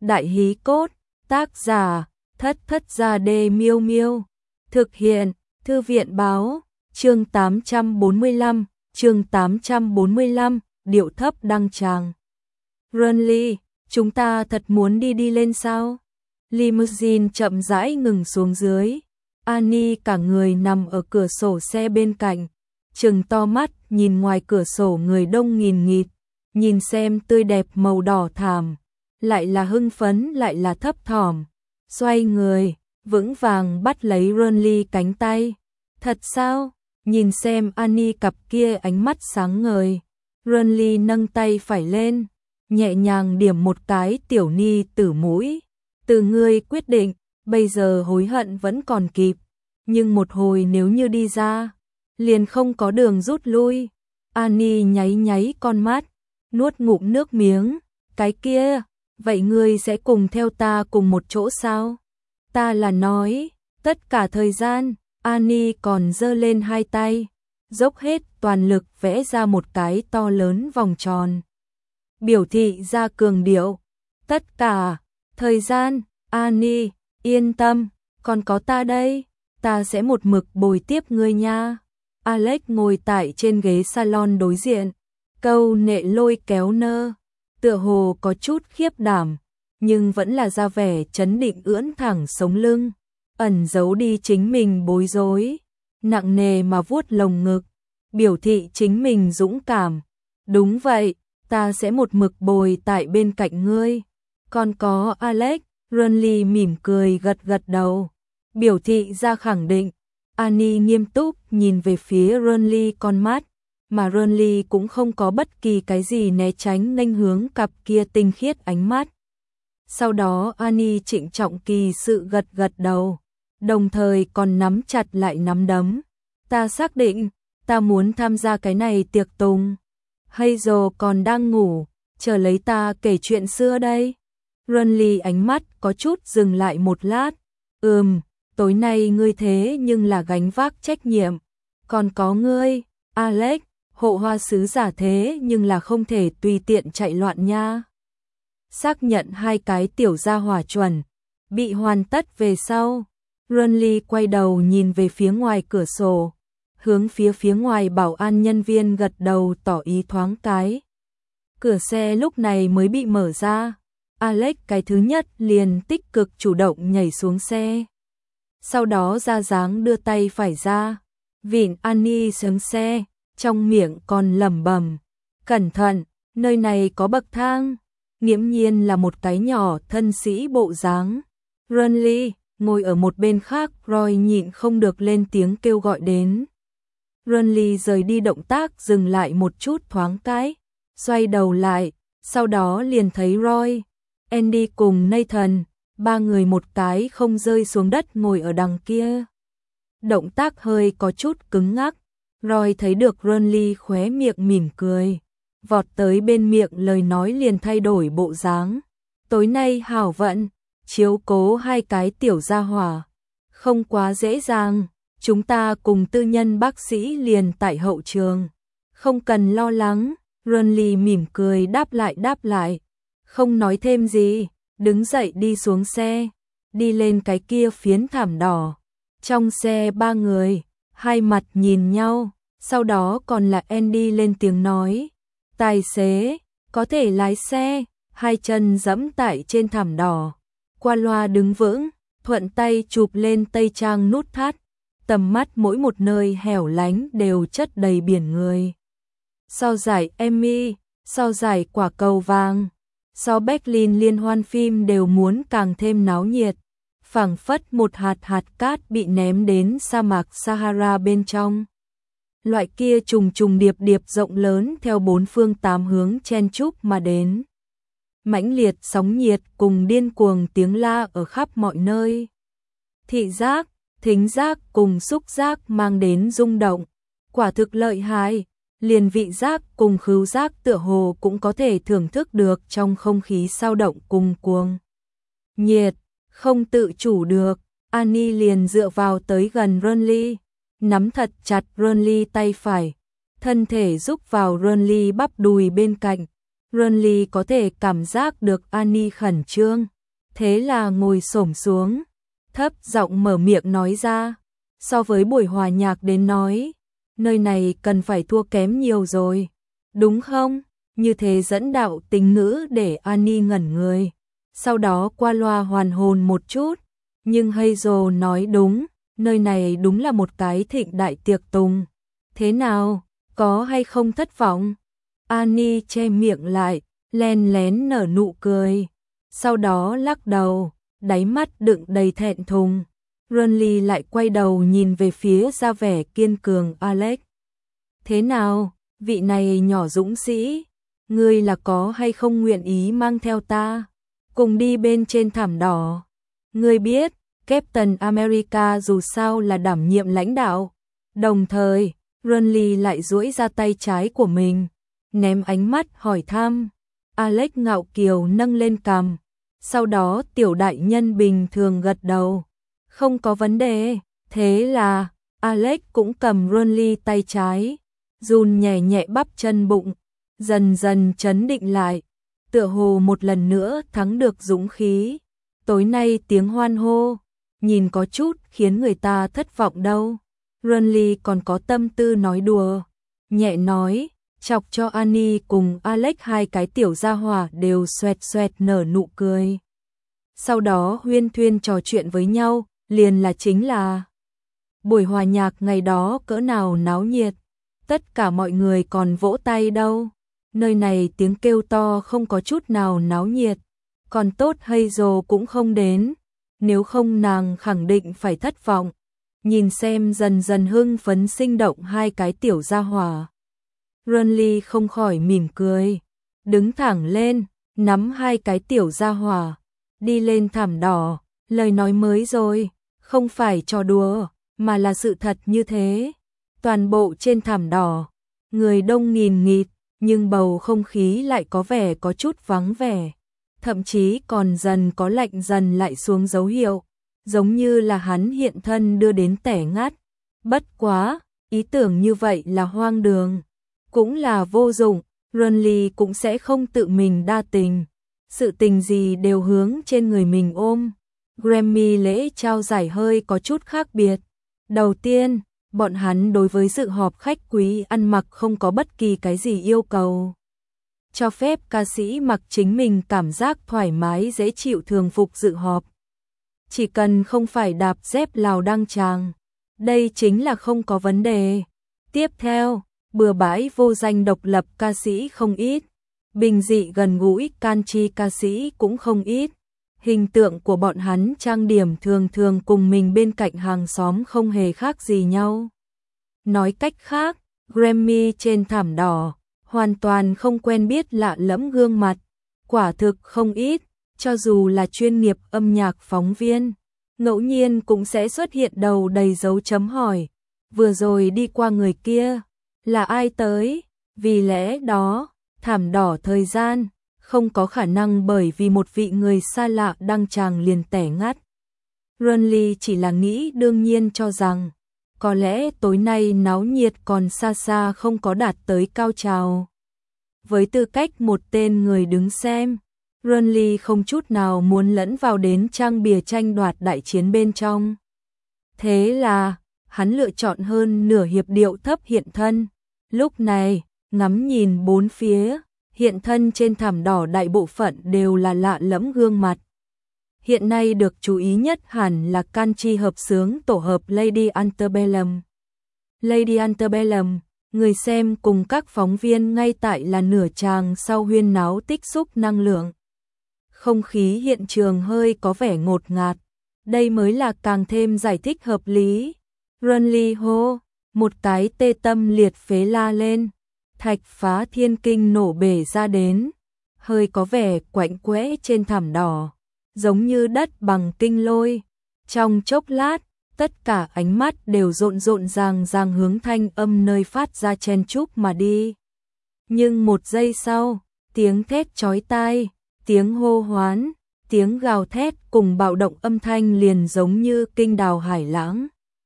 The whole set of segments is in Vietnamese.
Đại hí cốt, tác giả, Thất Thất Gia Đê Miêu Miêu. Thực hiện, Thư viện báo, chương 845, điệu thấp đăng tràng. Runly, chúng ta thật muốn đi lên sao? Limousine chậm rãi ngừng xuống dưới. Annie cả người nằm ở cửa sổ xe bên cạnh, trừng to mắt nhìn ngoài cửa sổ người đông nghìn nghịt, nhìn xem tươi đẹp màu đỏ thảm, lại là hưng phấn lại là thấp thỏm. Xoay người, vững vàng bắt lấy Runly cánh tay. Thật sao? Nhìn xem Annie cặp kia ánh mắt sáng ngời. Runly nâng tay phải lên, nhẹ nhàng điểm một cái tiểu ni tử mũi. Từ ngươi quyết định, bây giờ hối hận vẫn còn kịp. Nhưng một hồi nếu như đi ra, liền không có đường rút lui. Annie nháy nháy con mắt, nuốt ngụm nước miếng. Cái kia, vậy ngươi sẽ cùng theo ta cùng một chỗ sao? Ta là nói, tất cả thời gian. Annie còn giơ lên hai tay, dốc hết toàn lực vẽ ra một cái to lớn vòng tròn, biểu thị ra cường điệu. Tất cả thời gian, Annie, yên tâm, còn có ta đây, ta sẽ một mực bồi tiếp ngươi nha. Alex ngồi tại trên ghế salon đối diện, câu nệ lôi kéo nơ, tựa hồ có chút khiếp đảm, nhưng vẫn là ra vẻ trấn định ưỡn thẳng sống lưng, ẩn giấu đi chính mình bối rối, nặng nề mà vuốt lồng ngực, biểu thị chính mình dũng cảm. Đúng vậy, ta sẽ một mực bồi tại bên cạnh ngươi. Còn có Alex, Runly mỉm cười gật gật đầu, biểu thị ra khẳng định. Annie nghiêm túc nhìn về phía Runly con mắt, mà Runly cũng không có bất kỳ cái gì né tránh nghênh hướng cặp kia tinh khiết ánh mắt. Sau đó Annie trịnh trọng kỳ sự gật gật đầu, đồng thời còn nắm chặt lại nắm đấm. Ta xác định, ta muốn tham gia cái này tiệc tùng. Hazel còn đang ngủ, chờ lấy ta kể chuyện xưa đây. Runly ánh mắt có chút dừng lại một lát. Tối nay ngươi thế nhưng là gánh vác trách nhiệm. Còn có ngươi, Alex, hộ hoa sứ giả thế nhưng là không thể tùy tiện chạy loạn nha. Xác nhận hai cái tiểu gia hỏa chuẩn bị hoàn tất về sau, Runly quay đầu nhìn về phía ngoài cửa sổ, hướng phía ngoài bảo an nhân viên gật đầu tỏ ý thoáng cái. Cửa xe lúc này mới bị mở ra. Alex cái thứ nhất liền tích cực chủ động nhảy xuống xe, sau đó ra dáng đưa tay phải ra vịn Annie xuống xe, trong miệng còn lẩm bẩm: cẩn thận, nơi này có bậc thang. Nghiễm nhiên là một cái nhỏ thân sĩ bộ dáng. Runly ngồi ở một bên khác, Roy nhịn không được lên tiếng kêu gọi đến. Runly rời đi động tác dừng lại một chút thoáng cái, xoay đầu lại, sau đó liền thấy Roy, Andy cùng Nathan, ba người một cái không rơi xuống đất ngồi ở đằng kia. Động tác hơi có chút cứng ngắc. Roy thấy được Runly khóe miệng mỉm cười, vọt tới bên miệng lời nói liền thay đổi bộ dáng. Tối nay hảo vận, chiếu cố hai cái tiểu gia hỏa, không quá dễ dàng, chúng ta cùng tư nhân bác sĩ liền tại hậu trường, không cần lo lắng. Runly mỉm cười đáp lại, không nói thêm gì, đứng dậy đi xuống xe, đi lên cái kia phiến thảm đỏ. Trong xe ba người, hai mặt nhìn nhau, sau đó còn là Andy lên tiếng nói. Tài xế, có thể lái xe, hai chân giẫm tại trên thảm đỏ, qua loa đứng vững, thuận tay chụp lên tây trang nút thắt, tầm mắt mỗi một nơi hẻo lánh đều chất đầy biển người. So giải Emmy, so giải quả cầu vàng, so Berlin liên hoan phim đều muốn càng thêm náo nhiệt, phảng phất một hạt cát bị ném đến sa mạc Sahara bên trong. Loại kia trùng điệp rộng lớn theo bốn phương tám hướng chen chúc mà đến. Mãnh liệt sóng nhiệt cùng điên cuồng tiếng la ở khắp mọi nơi. Thị giác, thính giác cùng xúc giác mang đến rung động, quả thực lợi hại, liền vị giác cùng khứu giác tựa hồ cũng có thể thưởng thức được trong không khí sao động cùng cuồng nhiệt, không tự chủ được. Annie liền dựa vào tới gần Runly, nắm thật chặt Runly tay phải, thân thể rúc vào Runly bắp đùi bên cạnh, Burnley có thể cảm giác được Annie khẩn trương, thế là ngồi xổm xuống, thấp giọng mở miệng nói ra, so với buổi hòa nhạc đến nói, nơi này cần phải thua kém nhiều rồi, đúng không? Như thế dẫn đạo tình ngữ để Annie ngẩn người, sau đó qua loa hoàn hồn một chút, nhưng Hazel nói đúng, nơi này đúng là một cái thịnh đại tiệc tùng. Thế nào, có hay không thất vọng? Annie che miệng lại, len lén nở nụ cười, sau đó lắc đầu, đáy mắt đựng đầy thẹn thùng. Burnley lại quay đầu nhìn về phía ra vẻ kiên cường Alex. Thế nào, vị này nhỏ dũng sĩ, ngươi là có hay không nguyện ý mang theo ta, cùng đi bên trên thảm đỏ? Ngươi biết, Captain America dù sao là đảm nhiệm lãnh đạo. Đồng thời, Burnley lại duỗi ra tay trái của mình, ném ánh mắt hỏi thăm. Alex ngạo kiều nâng lên cằm, sau đó tiểu đại nhân bình thường gật đầu. Không có vấn đề, thế là Alex cũng cầm Burnley tay trái, run nhẹ nhẹ bắp chân bụng, dần dần trấn định lại, tựa hồ một lần nữa thắng được dũng khí. Tối nay tiếng hoan hô, nhìn có chút khiến người ta thất vọng đâu. Burnley còn có tâm tư nói đùa, nhẹ nói, chọc cho Annie cùng Alex hai cái tiểu gia hỏa đều xoẹt xoẹt nở nụ cười. Sau đó huyên thuyên trò chuyện với nhau, liền là chính là buổi hòa nhạc ngày đó cỡ nào náo nhiệt, tất cả mọi người còn vỗ tay đâu. Nơi này tiếng kêu to không có chút nào náo nhiệt, còn tốt Hazel cũng không đến, nếu không nàng khẳng định phải thất vọng. Nhìn xem dần dần hưng phấn sinh động hai cái tiểu gia hỏa, Burnley không khỏi mỉm cười, đứng thẳng lên, nắm hai cái tiểu gia hỏa, đi lên thảm đỏ, lời nói mới rồi, không phải trò đùa, mà là sự thật như thế. Toàn bộ trên thảm đỏ, người đông nghìn nghịt, nhưng bầu không khí lại có vẻ có chút vắng vẻ, thậm chí còn dần có lạnh dần lại xuống dấu hiệu, giống như là hắn hiện thân đưa đến tẻ ngắt. Bất quá, ý tưởng như vậy là hoang đường, cũng là vô dụng, Burnley cũng sẽ không tự mình đa tình, sự tình gì đều hướng trên người mình ôm. Grammy lễ trao giải hơi có chút khác biệt. Đầu tiên, bọn hắn đối với dự họp khách quý ăn mặc không có bất kỳ cái gì yêu cầu, cho phép ca sĩ mặc chính mình cảm giác thoải mái dễ chịu thường phục dự họp. Chỉ cần không phải đạp dép Lào đăng tràng, đây chính là không có vấn đề. Tiếp theo, bừa bãi vô danh độc lập ca sĩ không ít, bình dị gần gũi country ca sĩ cũng không ít. Hình tượng của bọn hắn trang điểm thường thường cùng mình bên cạnh hàng xóm không hề khác gì nhau. Nói cách khác, Grammy trên thảm đỏ, hoàn toàn không quen biết lạ lẫm gương mặt, quả thực không ít, cho dù là chuyên nghiệp âm nhạc phóng viên, ngẫu nhiên cũng sẽ xuất hiện đầu đầy dấu chấm hỏi, vừa rồi đi qua người kia, là ai tới? Vì lẽ đó, thảm đỏ thời gian, không có khả năng bởi vì một vị người xa lạ đăng tràng liền tẻ ngắt. Burnley chỉ là nghĩ đương nhiên cho rằng, có lẽ tối nay náo nhiệt còn xa xa không có đạt tới cao trào. Với tư cách một tên người đứng xem, Burnley không chút nào muốn lẫn vào đến trang bìa tranh đoạt đại chiến bên trong. Thế là, hắn lựa chọn hơn nửa hiệp điệu thấp hiện thân. Lúc này, ngắm nhìn bốn phía, hiện thân trên thảm đỏ đại bộ phận đều là lạ lẫm gương mặt. Hiện nay được chú ý nhất hẳn là country hợp xướng tổ hợp Lady Antebellum. Lady Antebellum, người xem cùng các phóng viên ngay tại là nửa tràng sau huyên náo tích xúc năng lượng. Không khí hiện trường hơi có vẻ ngột ngạt, đây mới là càng thêm giải thích hợp lý. Burnley hô, một cái tê tâm liệt phế la lên, thạch phá thiên kinh nổ bể ra đến, hơi có vẻ quạnh quẽ trên thảm đỏ, giống như đất bằng kinh lôi. Trong chốc lát, tất cả ánh mắt đều rộn rộn ràng hướng thanh âm nơi phát ra chen chúc mà đi. Nhưng một giây sau, tiếng thét chói tai, tiếng hô hoán, tiếng gào thét cùng bạo động âm thanh liền giống như kinh đào hải lãng.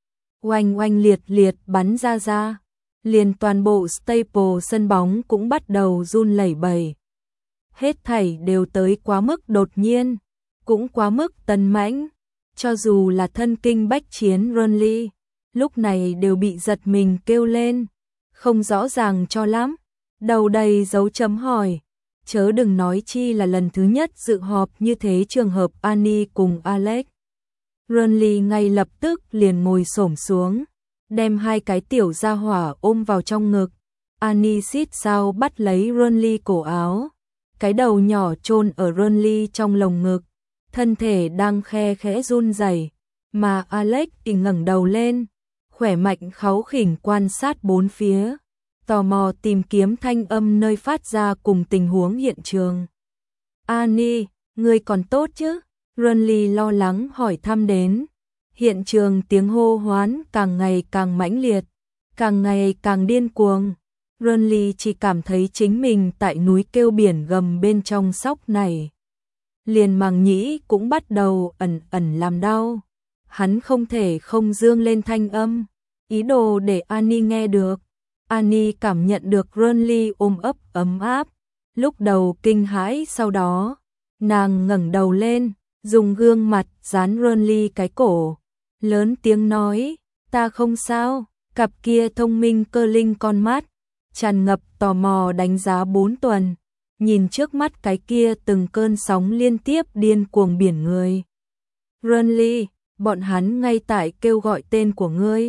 Oanh oanh liệt liệt bắn ra, liền toàn bộ Staple sân bóng cũng bắt đầu run lẩy bẩy. Hết thảy đều tới quá mức đột nhiên, cũng quá mức tấn mãnh, cho dù là thân kinh bách chiến Renly, lúc này đều bị giật mình kêu lên, không rõ ràng cho lắm, đầu đầy dấu chấm hỏi, chớ đừng nói chi là lần thứ nhất dự họp như thế trường hợp Annie cùng Alex. Renly ngay lập tức liền ngồi xổm xuống, đem hai cái tiểu gia hỏa ôm vào trong ngực, Annie xít sao bắt lấy Renly cổ áo, cái đầu nhỏ chôn ở Renly trong lồng ngực, thân thể đang khe khẽ run rẩy, mà Alex thì ngẩng đầu lên, khỏe mạnh kháu khỉnh quan sát bốn phía, tò mò tìm kiếm thanh âm nơi phát ra cùng tình huống hiện trường. Annie, ngươi còn tốt chứ? Renly lo lắng hỏi thăm đến. Hiện trường tiếng hô hoán càng ngày càng mãnh liệt, càng ngày càng điên cuồng. Renly chỉ cảm thấy chính mình tại núi kêu biển gầm bên trong sóc này. Liền màng nhĩ cũng bắt đầu ẩn ẩn làm đau. Hắn không thể không dương lên thanh âm, ý đồ để Annie nghe được. Annie cảm nhận được Renly ôm ấp ấm áp, lúc đầu kinh hãi, sau đó nàng ngẩng đầu lên, dùng gương mặt dán Renly cái cổ, lớn tiếng nói, ta không sao. Cặp kia thông minh cơ linh con mắt tràn ngập tò mò đánh giá 4 tuần, nhìn trước mắt cái kia từng cơn sóng liên tiếp điên cuồng biển người. Renly, bọn hắn ngay tại kêu gọi tên của ngươi.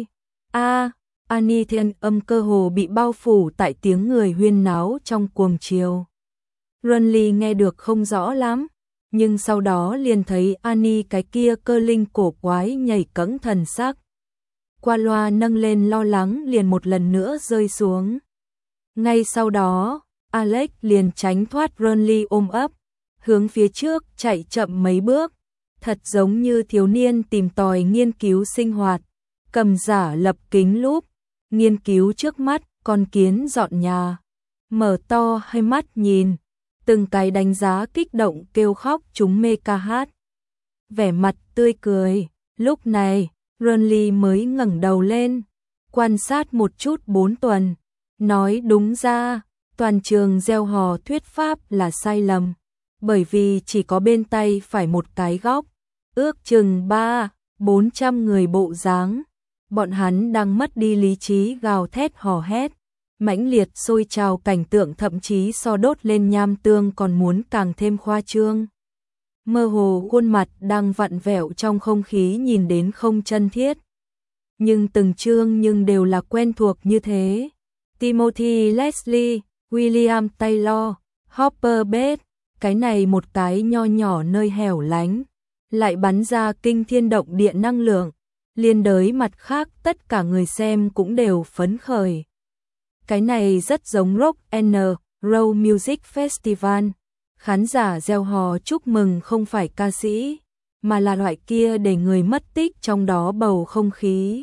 Annie thiên âm cơ hồ bị bao phủ tại tiếng người huyên náo trong cuồng chiều. Renly nghe được không rõ lắm, nhưng sau đó liền thấy Annie cái kia cơ linh cổ quái nhảy cẫng thần sắc. Qua loa nâng lên lo lắng liền một lần nữa rơi xuống. Ngay sau đó, Alex liền tránh thoát Renly ôm ấp, hướng phía trước chạy chậm mấy bước, thật giống như thiếu niên tìm tòi nghiên cứu sinh hoạt, cầm giả lập kính lúp, nghiên cứu trước mắt con kiến dọn nhà, mở to hai mắt nhìn, từng cái đánh giá kích động kêu khóc chúng mê ca hát. Vẻ mặt tươi cười, lúc này, Renly mới ngẩng đầu lên, quan sát một chút 4 tuần, nói đúng ra, toàn trường gieo hò thuyết pháp là sai lầm, bởi vì chỉ có bên tay phải một cái góc, ước chừng 300-400 người bộ dáng, bọn hắn đang mất đi lý trí gào thét hò hét, mãnh liệt sôi trào cảnh tượng thậm chí so đốt lên nham tương còn muốn càng thêm khoa trương. Mơ hồ khuôn mặt đang vặn vẹo trong không khí nhìn đến không chân thiết. Nhưng từng chương nhưng đều là quen thuộc như thế. Timothy Leslie, William Taylor, Hopper Bates, cái này một cái nho nhỏ nơi hẻo lánh, lại bắn ra kinh thiên động địa năng lượng, liên đới mặt khác tất cả người xem cũng đều phấn khởi. Cái này rất giống Rock and Roll Music Festival. Khán giả reo hò chúc mừng không phải ca sĩ, mà là loại kia để người mất tích trong đó bầu không khí.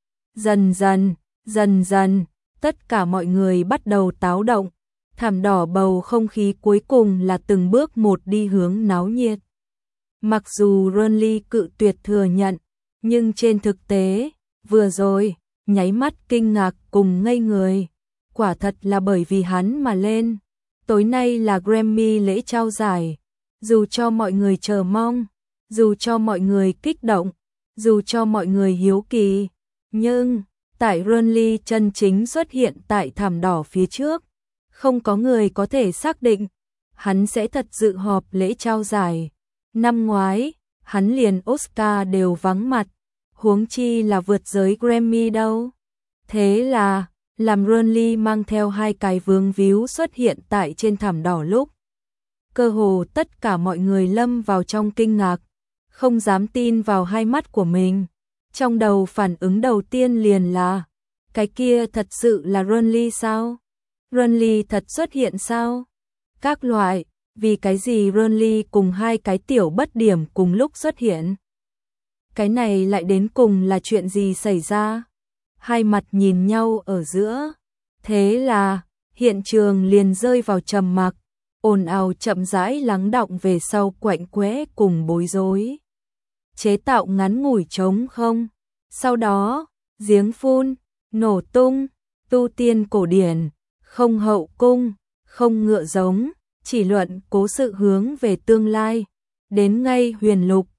Dần dần, tất cả mọi người bắt đầu táo động, thảm đỏ bầu không khí cuối cùng là từng bước một đi hướng náo nhiệt. Mặc dù Renly cự tuyệt thừa nhận, nhưng trên thực tế, vừa rồi, nháy mắt kinh ngạc cùng ngây người, quả thật là bởi vì hắn mà lên. Tối nay là Grammy lễ trao giải, dù cho mọi người chờ mong, dù cho mọi người kích động, dù cho mọi người hiếu kỳ, nhưng tại Renly chân chính xuất hiện tại thảm đỏ phía trước, không có người có thể xác định hắn sẽ thật dự họp lễ trao giải. Năm ngoái, hắn liền Oscar đều vắng mặt, huống chi là vượt giới Grammy đâu. Thế là làm Renly mang theo hai cái vương víu xuất hiện tại trên thảm đỏ lúc. Cơ hồ tất cả mọi người lâm vào trong kinh ngạc, không dám tin vào hai mắt của mình. Trong đầu phản ứng đầu tiên liền là, cái kia thật sự là Renly sao? Renly thật xuất hiện sao? Các loại, vì cái gì Renly cùng hai cái tiểu bất điểm cùng lúc xuất hiện? Cái này lại đến cùng là chuyện gì xảy ra? Hai mặt nhìn nhau ở giữa, thế là hiện trường liền rơi vào trầm mặc, ồn ào chậm rãi lắng đọng về sau quạnh quẽ cùng bối rối. Chế tạo ngắn ngủi trống không, sau đó, giếng phun, nổ tung, tu tiên cổ điển, không hậu cung, không ngựa giống, chỉ luận cố sự hướng về tương lai. Đến ngay huyền lục,